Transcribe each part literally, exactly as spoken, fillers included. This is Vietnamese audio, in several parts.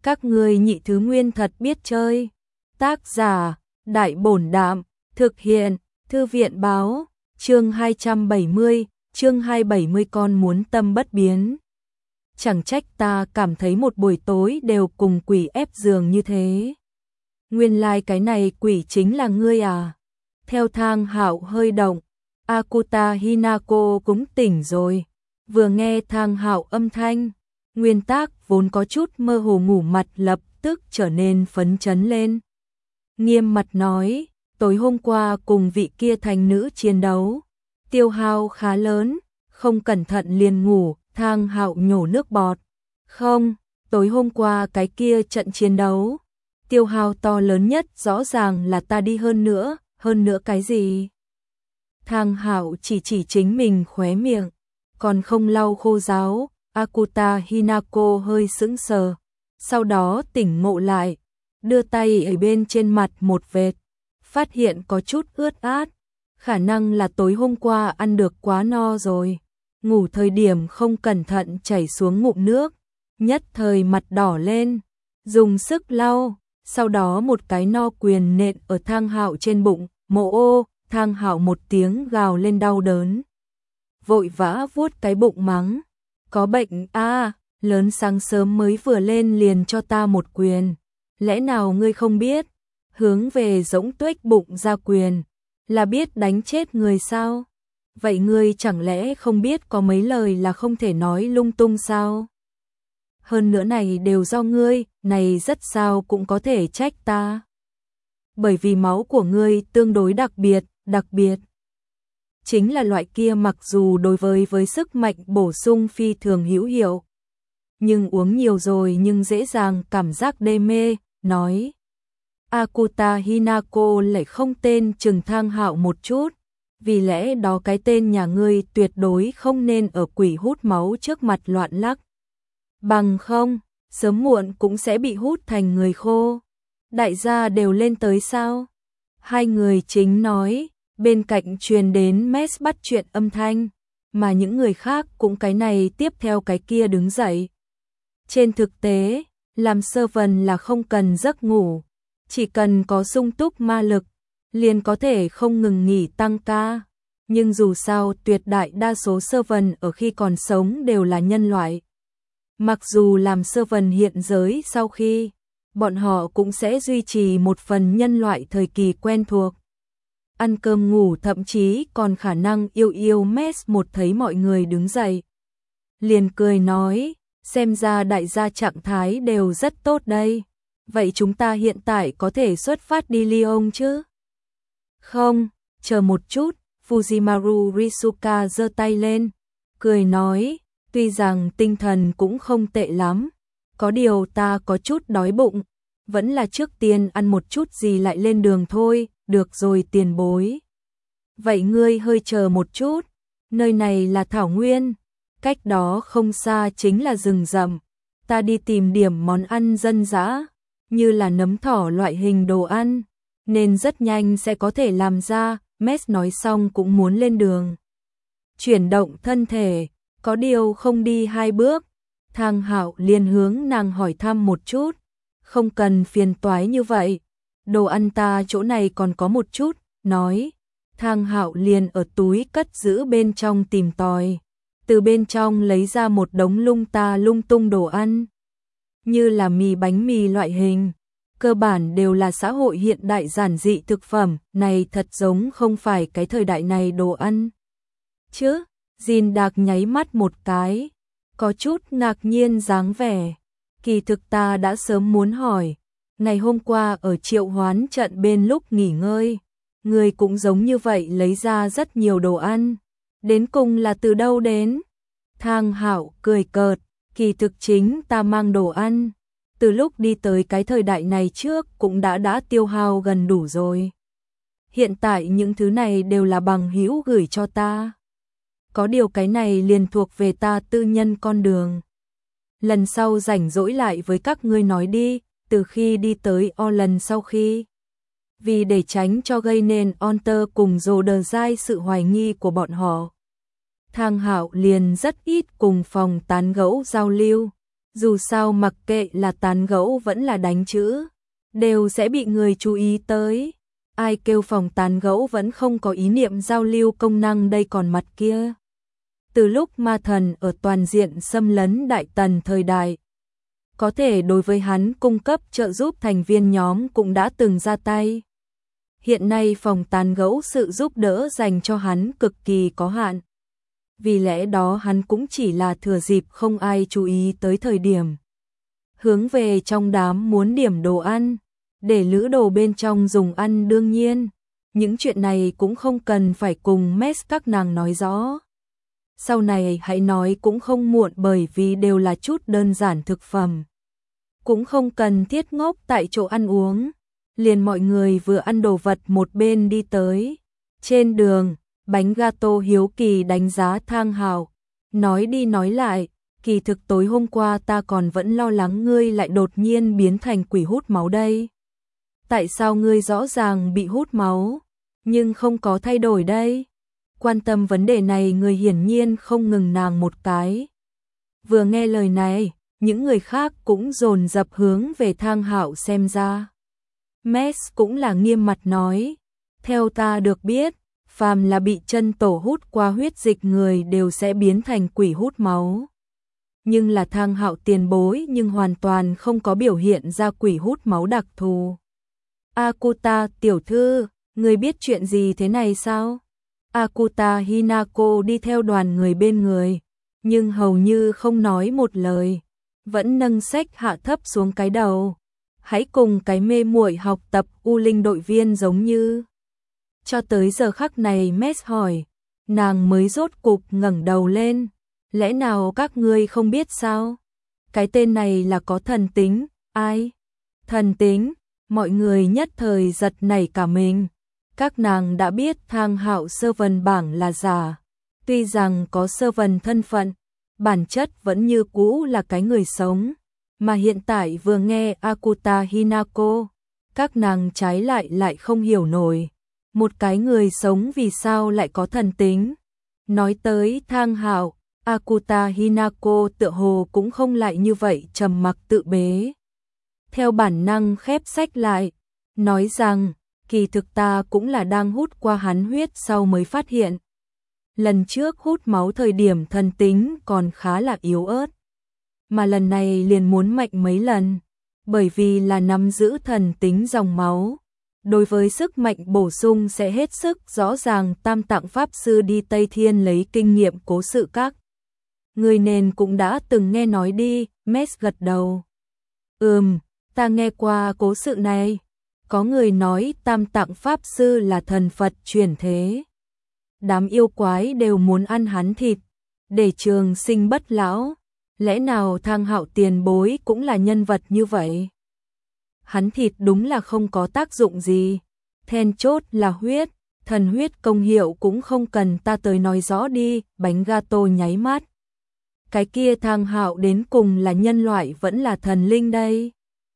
Các ngươi nhị thứ nguyên thật biết chơi. Tác giả, Đại Bổn Đạm, thực hiện, Thư viện Báo, chương hai trăm bảy mươi, chương hai trăm bảy mươi con muốn tâm bất biến. Chẳng trách ta cảm thấy một buổi tối đều cùng quỷ ép giường như thế. Nguyên lai like cái này quỷ chính là ngươi à? Theo Thang Hạo hơi động, Akuta Hinako cũng tỉnh rồi. Vừa nghe Thang Hạo âm thanh, nguyên tác vốn có chút mơ hồ ngủ mặt lập tức trở nên phấn chấn lên. Nghiêm mặt nói, tối hôm qua cùng vị kia thành nữ chiến đấu, tiêu hao khá lớn, không cẩn thận liền ngủ. Thang Hạo nhổ nước bọt. Không, tối hôm qua cái kia trận chiến đấu, tiêu hao to lớn nhất rõ ràng là ta đi hơn nữa, hơn nữa cái gì? Thang Hạo chỉ chỉ chính mình khóe miệng, còn không lau khô ráo. Akuta Hinako hơi sững sờ, sau đó tỉnh ngộ lại, đưa tay ở bên trên mặt một vệt, phát hiện có chút ướt át, khả năng là tối hôm qua ăn được quá no rồi. Ngủ thời điểm không cẩn thận chảy xuống ngụm nước, nhất thời mặt đỏ lên, dùng sức lau, sau đó một cái no quyền nện ở Thang Hạo trên bụng, mộ ô. Thang Hạo một tiếng gào lên đau đớn, vội vã vuốt cái bụng mắng, có bệnh a, à, lớn sáng sớm mới vừa lên liền cho ta một quyền, lẽ nào ngươi không biết, hướng về Dỗng Tuếch bụng ra quyền, là biết đánh chết người sao? Vậy ngươi chẳng lẽ không biết có mấy lời là không thể nói lung tung sao? Hơn nữa này đều do ngươi, này rất sao cũng có thể trách ta. Bởi vì máu của ngươi tương đối đặc biệt, đặc biệt. Chính là loại kia mặc dù đối với với sức mạnh bổ sung phi thường hữu hiệu. Nhưng uống nhiều rồi nhưng dễ dàng cảm giác đê mê, nói. Akuta Hinako lại không tên chừng Thang Hạo một chút. Vì lẽ đó cái tên nhà ngươi tuyệt đối không nên ở quỷ hút máu trước mặt loạn lắc. Bằng không, sớm muộn cũng sẽ bị hút thành người khô. Đại gia đều lên tới sao? Hai người chính nói, bên cạnh truyền đến mess bắt chuyện âm thanh, mà những người khác cũng cái này tiếp theo cái kia đứng dậy. Trên thực tế, làm servant là không cần giấc ngủ, chỉ cần có sung túc ma lực, liền có thể không ngừng nghỉ tăng ca. Nhưng dù sao tuyệt đại đa số servant ở khi còn sống đều là nhân loại. Mặc dù làm servant hiện giới sau khi, bọn họ cũng sẽ duy trì một phần nhân loại thời kỳ quen thuộc. Ăn cơm ngủ thậm chí còn khả năng yêu yêu mess một thấy mọi người đứng dậy. Liền cười nói, xem ra đại gia trạng thái đều rất tốt đây. Vậy chúng ta hiện tại có thể xuất phát đi Lyon chứ? Không, chờ một chút, Fujimaru Risuka giơ tay lên, cười nói, tuy rằng tinh thần cũng không tệ lắm, có điều ta có chút đói bụng, vẫn là trước tiên ăn một chút gì lại lên đường thôi, được rồi tiền bối. Vậy ngươi hơi chờ một chút, nơi này là thảo nguyên, cách đó không xa chính là rừng rậm, ta đi tìm điểm món ăn dân dã, như là nấm thỏ loại hình đồ ăn, nên rất nhanh sẽ có thể làm ra. Mess nói xong cũng muốn lên đường. Chuyển động thân thể, có điều không đi hai bước, Thang Hạo liền hướng nàng hỏi thăm một chút, không cần phiền toái như vậy, đồ ăn ta chỗ này còn có một chút, nói. Thang Hạo liền ở túi cất giữ bên trong tìm tòi, từ bên trong lấy ra một đống lung ta lung tung đồ ăn, như là mì bánh mì loại hình. Cơ bản đều là xã hội hiện đại giản dị thực phẩm, này thật giống không phải cái thời đại này đồ ăn. Chứ, Jin Đạc nháy mắt một cái, có chút ngạc nhiên dáng vẻ. Kỳ thực ta đã sớm muốn hỏi, ngày hôm qua ở triệu hoán trận bên lúc nghỉ ngơi, người cũng giống như vậy lấy ra rất nhiều đồ ăn. Đến cùng là từ đâu đến? Thang Hạo cười cợt, kỳ thực chính ta mang đồ ăn. Từ lúc đi tới cái thời đại này trước cũng đã đã tiêu hao gần đủ rồi. Hiện tại những thứ này đều là bằng hữu gửi cho ta. Có điều cái này liền thuộc về ta tư nhân con đường. Lần sau rảnh rỗi lại với các ngươi nói đi, từ khi đi tới O lần sau khi. Vì để tránh cho gây nên Onter cùng Dồ Đờ Giai sự hoài nghi của bọn họ. Thang Hạo liền rất ít cùng phòng tán gẫu giao lưu. Dù sao mặc kệ là tán gẫu vẫn là đánh chữ, đều sẽ bị người chú ý tới. Ai kêu phòng tán gẫu vẫn không có ý niệm giao lưu công năng đây còn mặt kia. Từ lúc ma thần ở toàn diện xâm lấn Đại Tần thời đại, có thể đối với hắn cung cấp trợ giúp thành viên nhóm cũng đã từng ra tay. Hiện nay phòng tán gẫu sự giúp đỡ dành cho hắn cực kỳ có hạn. Vì lẽ đó hắn cũng chỉ là thừa dịp không ai chú ý tới thời điểm. Hướng về trong đám muốn điểm đồ ăn, để lữ đồ bên trong dùng ăn đương nhiên. Những chuyện này cũng không cần phải cùng mess các nàng nói rõ. Sau này hãy nói cũng không muộn bởi vì đều là chút đơn giản thực phẩm. Cũng không cần thiết ngốc tại chỗ ăn uống. Liền mọi người vừa ăn đồ vật một bên đi tới. Trên đường, bánh gato hiếu kỳ đánh giá Thang Hạo. Nói đi nói lại, kỳ thực tối hôm qua ta còn vẫn lo lắng ngươi lại đột nhiên biến thành quỷ hút máu đây. Tại sao ngươi rõ ràng bị hút máu, nhưng không có thay đổi đây? Quan tâm vấn đề này người hiển nhiên không ngừng nàng một cái. Vừa nghe lời này, những người khác cũng dồn dập hướng về Thang Hạo xem ra. Mess cũng là nghiêm mặt nói, theo ta được biết, phàm là bị chân tổ hút qua huyết dịch người đều sẽ biến thành quỷ hút máu. Nhưng là Thang Hạo tiền bối nhưng hoàn toàn không có biểu hiện ra quỷ hút máu đặc thù. Akuta tiểu thư, người biết chuyện gì thế này sao? Akuta Hinako đi theo đoàn người bên người, nhưng hầu như không nói một lời, vẫn nâng sách hạ thấp xuống cái đầu. Hãy cùng cái mê muội học tập U Linh đội viên giống như. Cho tới giờ khắc này Mess hỏi, nàng mới rốt cục ngẩng đầu lên. Lẽ nào các ngươi không biết sao? Cái tên này là có thần tính, ai? Thần tính, mọi người nhất thời giật nảy cả mình. Các nàng đã biết Thang Hạo sơ vần bảng là giả. Tuy rằng có sơ vần thân phận, bản chất vẫn như cũ là cái người sống. Mà hiện tại vừa nghe Akuta Hinako, các nàng trái lại lại không hiểu nổi. Một cái người sống vì sao lại có thần tính? Nói tới Thang Hạo, Akuta Hinako tựa hồ cũng không lại như vậy trầm mặc tự bế. Theo bản năng khép sách lại, nói rằng, kỳ thực ta cũng là đang hút qua hắn huyết sau mới phát hiện. Lần trước hút máu thời điểm thần tính còn khá là yếu ớt. Mà lần này liền muốn mạnh mấy lần, bởi vì là nắm giữ thần tính dòng máu. Đối với sức mạnh bổ sung sẽ hết sức rõ ràng. Tam Tạng Pháp Sư đi Tây Thiên lấy kinh nghiệm cố sự các. Người nền cũng đã từng nghe nói đi, Mess gật đầu. Ừm, ta nghe qua cố sự này. Có người nói Tam Tạng Pháp Sư là thần Phật chuyển thế. Đám yêu quái đều muốn ăn hắn thịt, để trường sinh bất lão. Lẽ nào Thang Hạo tiền bối cũng là nhân vật như vậy? Hắn thịt đúng là không có tác dụng gì. Then chốt là huyết, thần huyết công hiệu cũng không cần ta tới nói rõ đi. Bánh gato nháy mắt. Cái kia Thang Hạo đến cùng là nhân loại vẫn là thần linh đây?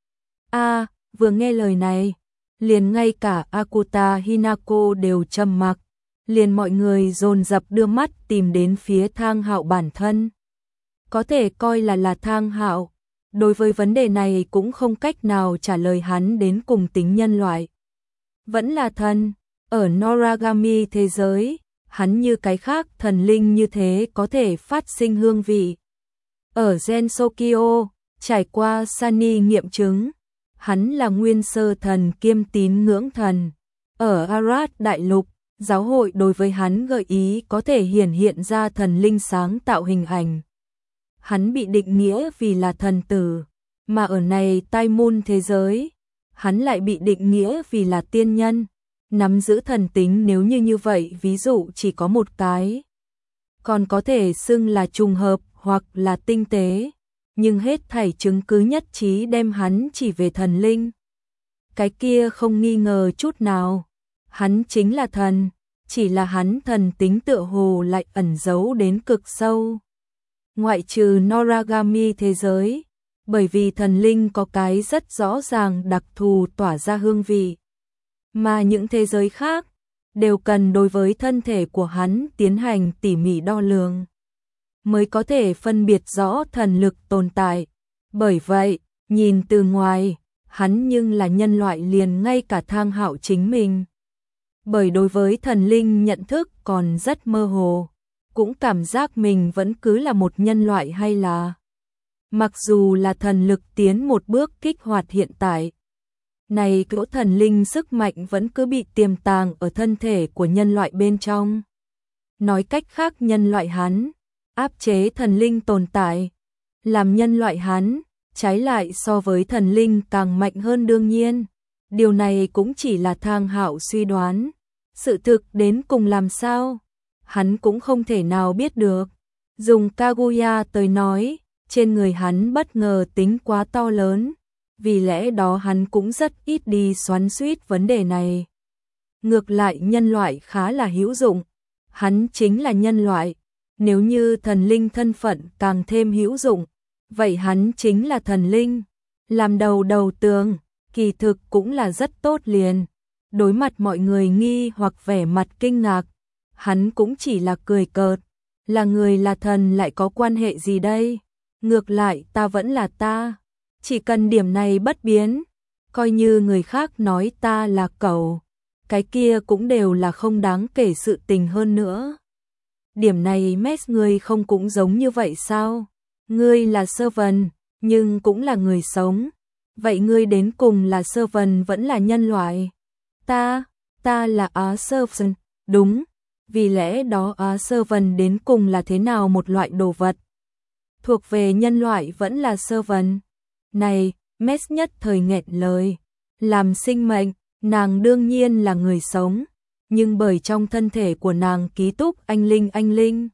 A, à, vừa nghe lời này, liền ngay cả Akuta Hinako đều trầm mặc, liền mọi người dồn dập đưa mắt tìm đến phía Thang Hạo bản thân. Có thể coi là là Thang Hạo, đối với vấn đề này cũng không cách nào trả lời hắn đến cùng tính nhân loại. Vẫn là thần, ở Noragami thế giới, hắn như cái khác thần linh như thế có thể phát sinh hương vị. Ở Gensokyo, trải qua Sani nghiệm chứng, hắn là nguyên sơ thần kiêm tín ngưỡng thần. Ở Arad Đại Lục, giáo hội đối với hắn gợi ý có thể hiển hiện ra thần linh sáng tạo hình ảnh. Hắn bị định nghĩa vì là thần tử, mà ở này Tai Môn thế giới, hắn lại bị định nghĩa vì là tiên nhân, nắm giữ thần tính. Nếu như như vậy ví dụ chỉ có một cái, còn có thể xưng là trùng hợp hoặc là tinh tế, nhưng hết thảy chứng cứ nhất trí đem hắn chỉ về thần linh. Cái kia không nghi ngờ chút nào, hắn chính là thần, chỉ là hắn thần tính tựa hồ lại ẩn giấu đến cực sâu. Ngoại trừ Noragami thế giới, bởi vì thần linh có cái rất rõ ràng đặc thù tỏa ra hương vị, mà những thế giới khác đều cần đối với thân thể của hắn tiến hành tỉ mỉ đo lường, mới có thể phân biệt rõ thần lực tồn tại. Bởi vậy, nhìn từ ngoài, hắn nhưng là nhân loại liền ngay cả Thang Hạo chính mình. Bởi đối với thần linh nhận thức còn rất mơ hồ, cũng cảm giác mình vẫn cứ là một nhân loại hay là. Mặc dù là thần lực tiến một bước kích hoạt hiện tại, này cỗ thần linh sức mạnh vẫn cứ bị tiềm tàng ở thân thể của nhân loại bên trong. Nói cách khác nhân loại hắn, áp chế thần linh tồn tại, làm nhân loại hắn, trái lại so với thần linh càng mạnh hơn đương nhiên. Điều này cũng chỉ là Thang Hạo suy đoán, sự thực đến cùng làm sao, hắn cũng không thể nào biết được. Dùng Kaguya tới nói, trên người hắn bất ngờ tính quá to lớn, vì lẽ đó hắn cũng rất ít đi xoắn xuýt vấn đề này. Ngược lại nhân loại khá là hữu dụng, hắn chính là nhân loại, nếu như thần linh thân phận càng thêm hữu dụng, vậy hắn chính là thần linh, làm đầu đầu tường, kỳ thực cũng là rất tốt liền. Đối mặt mọi người nghi hoặc vẻ mặt kinh ngạc, hắn cũng chỉ là cười cợt, là người là thần lại có quan hệ gì đây? Ngược lại ta vẫn là ta, chỉ cần điểm này bất biến, coi như người khác nói ta là cẩu, cái kia cũng đều là không đáng kể sự tình hơn nữa. Điểm này Mess ngươi không cũng giống như vậy sao? Ngươi là servant, nhưng cũng là người sống. Vậy ngươi đến cùng là servant vẫn là nhân loại? Ta, ta là a servant, đúng. Vì lẽ đó a servant đến cùng là thế nào một loại đồ vật? Thuộc về nhân loại vẫn là servant? Này, Mess nhất thời nghẹn lời. Làm sinh mệnh, nàng đương nhiên là người sống, nhưng bởi trong thân thể của nàng ký túc anh linh anh linh.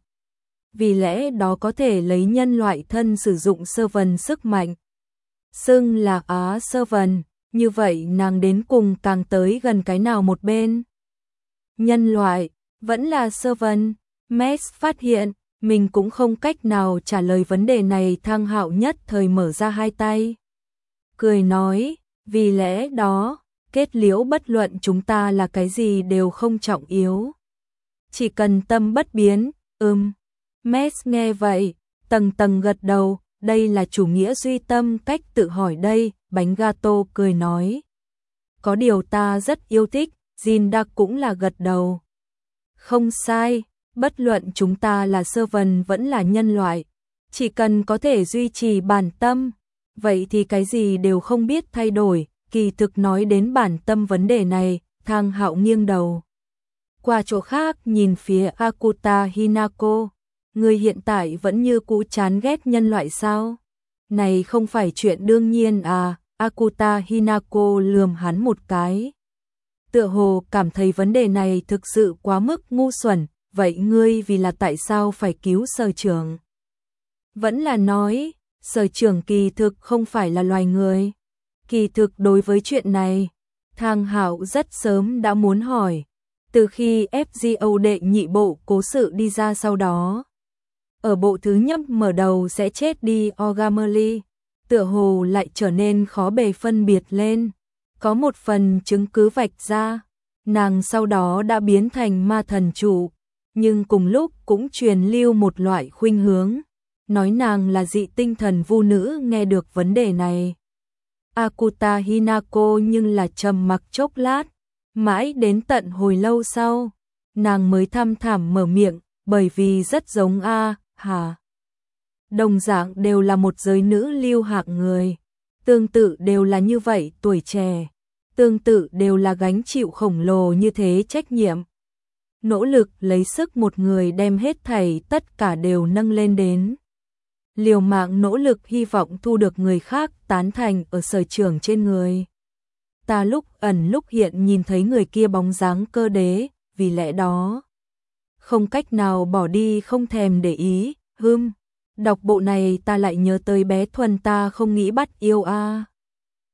Vì lẽ đó có thể lấy nhân loại thân sử dụng servant sức mạnh. Xưng là á servant, như vậy nàng đến cùng càng tới gần cái nào một bên? Nhân loại, vẫn là servant. Mess phát hiện, mình cũng không cách nào trả lời vấn đề này. Thang Hạo nhất thời mở ra hai tay. Cười nói, vì lẽ đó, kết liễu bất luận chúng ta là cái gì đều không trọng yếu. Chỉ cần tâm bất biến, ừm. Mess nghe vậy, tầng tầng gật đầu, đây là chủ nghĩa duy tâm cách tự hỏi đây, bánh gato cười nói. Có điều ta rất yêu thích, Jindak cũng là gật đầu. Không sai, bất luận chúng ta là servant vẫn là nhân loại, chỉ cần có thể duy trì bản tâm, vậy thì cái gì đều không biết thay đổi. Kỳ thực nói đến bản tâm vấn đề này, Thang Hạo nghiêng đầu qua chỗ khác nhìn phía Akuta Hinako. Người hiện tại vẫn như cũ chán ghét nhân loại sao? Này không phải chuyện đương nhiên à? Akuta Hinako lườm hắn một cái. Tựa hồ cảm thấy vấn đề này thực sự quá mức ngu xuẩn. Vậy ngươi vì là tại sao phải cứu sở trưởng? Vẫn là nói, sở trưởng kỳ thực không phải là loài người. Kỳ thực đối với chuyện này, Thang Hạo rất sớm đã muốn hỏi. Từ khi ép giê ô đệ nhị bộ cố sự đi ra sau đó, ở bộ thứ nhất mở đầu sẽ chết đi Ogameli, tựa hồ lại trở nên khó bề phân biệt lên. Có một phần chứng cứ vạch ra, nàng sau đó đã biến thành ma thần chủ, nhưng cùng lúc cũng truyền lưu một loại khuynh hướng, nói nàng là dị tinh thần vu nữ. Nghe được vấn đề này, Akuta Hinako nhưng là trầm mặc chốc lát, mãi đến tận hồi lâu sau, nàng mới thăm thẳm mở miệng, bởi vì rất giống a, hà. Đồng dạng đều là một giới nữ lưu hạng người, tương tự đều là như vậy tuổi trẻ, tương tự đều là gánh chịu khổng lồ như thế trách nhiệm. Nỗ lực lấy sức một người đem hết thảy tất cả đều nâng lên đến. Liều mạng nỗ lực hy vọng thu được người khác tán thành ở sở trường trên người. Ta lúc ẩn lúc hiện nhìn thấy người kia bóng dáng cơ đế, vì lẽ đó không cách nào bỏ đi không thèm để ý. Hừm, đọc bộ này ta lại nhớ tới bé Thuần ta không nghĩ bắt yêu a.